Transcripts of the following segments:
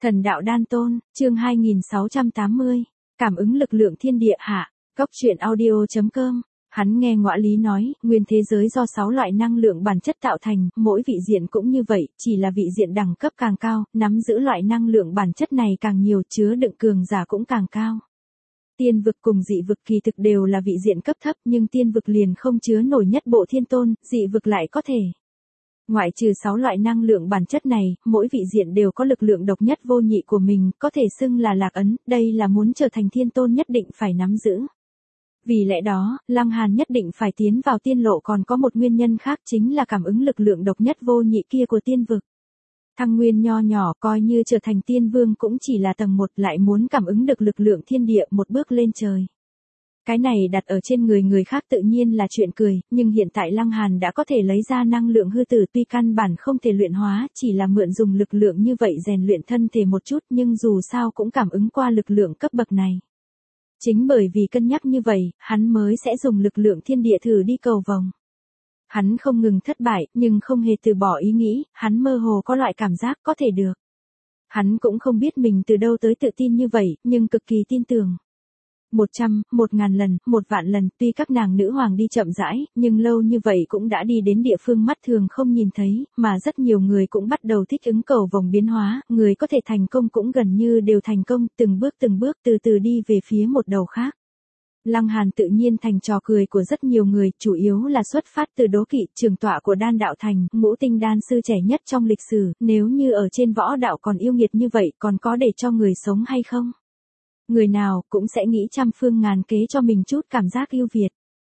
Thần đạo đan tôn, chương 2680, cảm ứng lực lượng thiên địa hạ, góc truyện audio.com. Hắn nghe Ngõa Lý nói, nguyên thế giới do 6 loại năng lượng bản chất tạo thành, mỗi vị diện cũng như vậy, chỉ là vị diện đẳng cấp càng cao, nắm giữ loại năng lượng bản chất này càng nhiều, chứa đựng cường giả cũng càng cao. Tiên vực cùng dị vực kỳ thực đều là vị diện cấp thấp, nhưng tiên vực liền không chứa nổi nhất bộ thiên tôn, dị vực lại có thể. Ngoại trừ 6 loại năng lượng bản chất này, mỗi vị diện đều có lực lượng độc nhất vô nhị của mình, có thể xưng là lạc ấn, đây là muốn trở thành thiên tôn nhất định phải nắm giữ. Vì lẽ đó, Lăng Hàn nhất định phải tiến vào tiên lộ, còn có một nguyên nhân khác chính là cảm ứng lực lượng độc nhất vô nhị kia của tiên vực. Thăng nguyên nho nhỏ coi như trở thành tiên vương cũng chỉ là tầng 1, lại muốn cảm ứng được lực lượng thiên địa một bước lên trời. Cái này đặt ở trên người khác tự nhiên là chuyện cười, nhưng hiện tại Lăng Hàn đã có thể lấy ra năng lượng hư tử, tuy căn bản không thể luyện hóa, chỉ là mượn dùng lực lượng như vậy rèn luyện thân thể một chút, nhưng dù sao cũng cảm ứng qua lực lượng cấp bậc này. Chính bởi vì cân nhắc như vậy, hắn mới sẽ dùng lực lượng thiên địa thử đi cầu vồng. Hắn không ngừng thất bại, nhưng không hề từ bỏ ý nghĩ, hắn mơ hồ có loại cảm giác có thể được. Hắn cũng không biết mình từ đâu tới tự tin như vậy, nhưng cực kỳ tin tưởng. 100, 1000 lần, 1.000 lần, tuy các nàng nữ hoàng đi chậm rãi, nhưng lâu như vậy cũng đã đi đến địa phương mắt thường không nhìn thấy, mà rất nhiều người cũng bắt đầu thích ứng cầu vồng biến hóa, người có thể thành công cũng gần như đều thành công, từng bước từ từ đi về phía một đầu khác. Lăng Hàn tự nhiên thành trò cười của rất nhiều người, chủ yếu là xuất phát từ đố kỵ, trường tọa của Đan Đạo Thành, ngũ tinh đan sư trẻ nhất trong lịch sử, nếu như ở trên võ đạo còn yêu nghiệt như vậy, còn có để cho người sống hay không? Người nào cũng sẽ nghĩ trăm phương ngàn kế cho mình chút cảm giác yêu Việt.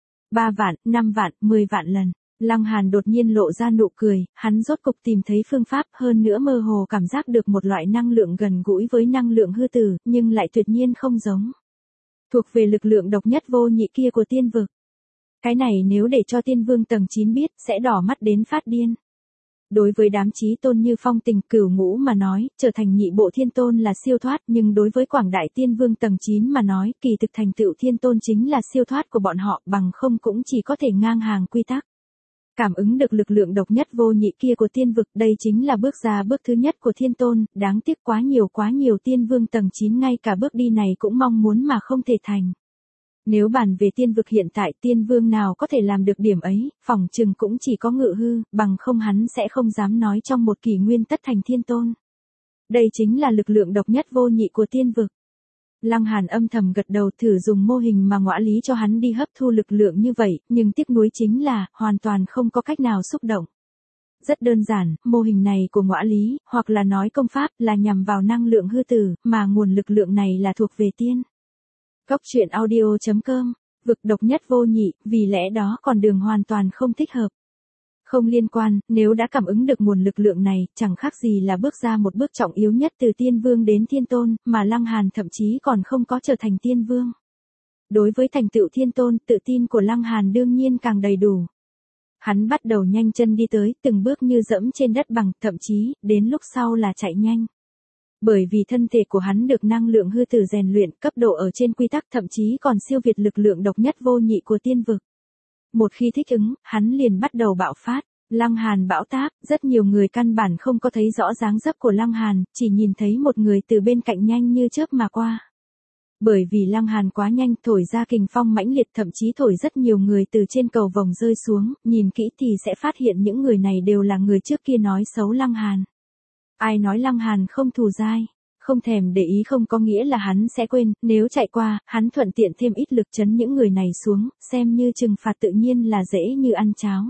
3 vạn, 5 vạn, 10 vạn lần. Lăng Hàn đột nhiên lộ ra nụ cười, hắn rốt cục tìm thấy phương pháp, hơn nữa mơ hồ cảm giác được một loại năng lượng gần gũi với năng lượng hư tử, nhưng lại tuyệt nhiên không giống. Thuộc về lực lượng độc nhất vô nhị kia của tiên vực. Cái này nếu để cho tiên vương tầng 9 biết, sẽ đỏ mắt đến phát điên. Đối với đám chí tôn như Phong Tình, Cửu Ngũ mà nói, trở thành nhị bộ thiên tôn là siêu thoát, nhưng đối với quảng đại tiên vương tầng 9 mà nói, kỳ thực thành tựu thiên tôn chính là siêu thoát của bọn họ, bằng không cũng chỉ có thể ngang hàng quy tắc. Cảm ứng được lực lượng độc nhất vô nhị kia của tiên vực, đây chính là bước ra bước thứ nhất của thiên tôn, đáng tiếc quá nhiều tiên vương tầng 9 ngay cả bước đi này cũng mong muốn mà không thể thành. Nếu bàn về tiên vực hiện tại, tiên vương nào có thể làm được điểm ấy, phỏng chừng cũng chỉ có Ngự Hư, bằng không hắn sẽ không dám nói trong một kỷ nguyên tất thành thiên tôn. Đây chính là lực lượng độc nhất vô nhị của tiên vực. Lăng Hàn âm thầm gật đầu, thử dùng mô hình mà Ngõa Lý cho hắn đi hấp thu lực lượng như vậy, nhưng tiếc nuối chính là, hoàn toàn không có cách nào xúc động. Rất đơn giản, mô hình này của Ngõa Lý, hoặc là nói công pháp, là nhằm vào năng lượng hư tử, mà nguồn lực lượng này là thuộc về tiên. Góc truyện audio.com, vực độc nhất vô nhị, vì lẽ đó còn đường hoàn toàn không thích hợp. Không liên quan, nếu đã cảm ứng được nguồn lực lượng này, chẳng khác gì là bước ra một bước trọng yếu nhất từ tiên vương đến thiên tôn, mà Lăng Hàn thậm chí còn không có trở thành tiên vương. Đối với thành tựu thiên tôn, tự tin của Lăng Hàn đương nhiên càng đầy đủ. Hắn bắt đầu nhanh chân đi tới, từng bước như dẫm trên đất bằng, thậm chí, đến lúc sau là chạy nhanh. Bởi vì thân thể của hắn được năng lượng hư tử rèn luyện, cấp độ ở trên quy tắc thậm chí còn siêu việt lực lượng độc nhất vô nhị của tiên vực. Một khi thích ứng, hắn liền bắt đầu bạo phát. Lăng Hàn bão táp, rất nhiều người căn bản không có thấy rõ dáng dấp của Lăng Hàn, chỉ nhìn thấy một người từ bên cạnh nhanh như chớp mà qua. Bởi vì Lăng Hàn quá nhanh, thổi ra kình phong mãnh liệt, thậm chí thổi rất nhiều người từ trên cầu vồng rơi xuống, nhìn kỹ thì sẽ phát hiện những người này đều là người trước kia nói xấu Lăng Hàn. Ai nói Lăng Hàn không thù dai, không thèm để ý không có nghĩa là hắn sẽ quên, nếu chạy qua, hắn thuận tiện thêm ít lực chấn những người này xuống, xem như trừng phạt tự nhiên là dễ như ăn cháo.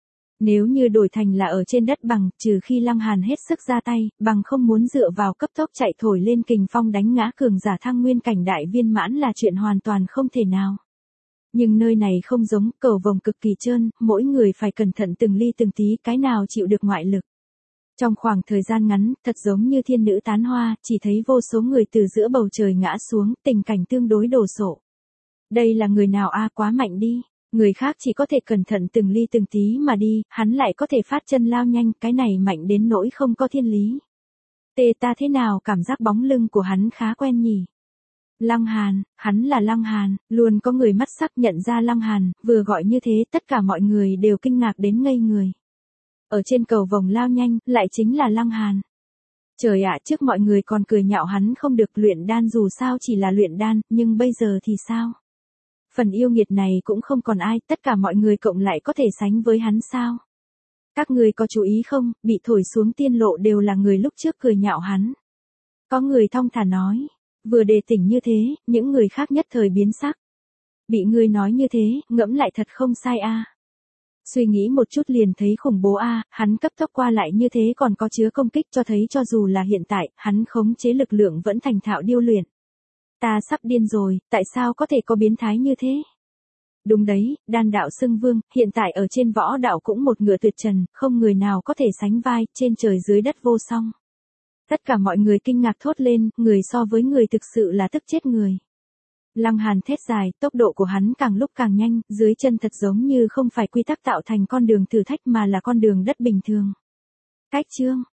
Nếu như đổi thành là ở trên đất bằng, trừ khi Lăng Hàn hết sức ra tay, bằng không muốn dựa vào cấp tốc chạy thổi lên kình phong đánh ngã cường giả thăng nguyên cảnh đại viên mãn là chuyện hoàn toàn không thể nào. Nhưng nơi này không giống, cầu vồng cực kỳ trơn, mỗi người phải cẩn thận từng ly từng tí, cái nào chịu được ngoại lực. Trong khoảng thời gian ngắn, thật giống như thiên nữ tán hoa, chỉ thấy vô số người từ giữa bầu trời ngã xuống, tình cảnh tương đối đồ sộ. Đây là người nào quá mạnh đi, người khác chỉ có thể cẩn thận từng ly từng tí mà đi, hắn lại có thể phát chân lao nhanh, cái này mạnh đến nỗi không có thiên lý. Ta thế nào cảm giác bóng lưng của hắn khá quen nhỉ? Lăng Hàn, hắn là Lăng Hàn, luôn có người mắt sắc nhận ra Lăng Hàn, vừa gọi như thế tất cả mọi người đều kinh ngạc đến ngây người. Ở trên cầu vồng lao nhanh, lại chính là Lăng Hàn. Trời ạ, trước mọi người còn cười nhạo hắn không được luyện đan dù sao chỉ là luyện đan, nhưng bây giờ thì sao? Phần yêu nghiệt này cũng không còn ai, tất cả mọi người cộng lại có thể sánh với hắn sao? Các người có chú ý không, bị thổi xuống tiên lộ đều là người lúc trước cười nhạo hắn. Có người thong thả nói, vừa đề tỉnh như thế, những người khác nhất thời biến sắc. Bị người nói như thế, ngẫm lại thật không sai a. Suy nghĩ một chút liền thấy khủng bố a, hắn cấp tốc qua lại như thế còn có chứa công kích cho thấy cho dù là hiện tại, hắn khống chế lực lượng vẫn thành thạo điêu luyện. Ta sắp điên rồi, tại sao có thể có biến thái như thế? Đúng đấy, đan đạo xưng vương, hiện tại ở trên võ đạo cũng một ngựa tuyệt trần, không người nào có thể sánh vai, trên trời dưới đất vô song. Tất cả mọi người kinh ngạc thốt lên, người so với người thực sự là tức chết người. Lăng Hàn thét dài, tốc độ của hắn càng lúc càng nhanh, dưới chân thật giống như không phải quy tắc tạo thành con đường thử thách mà là con đường đất bình thường. Cách chương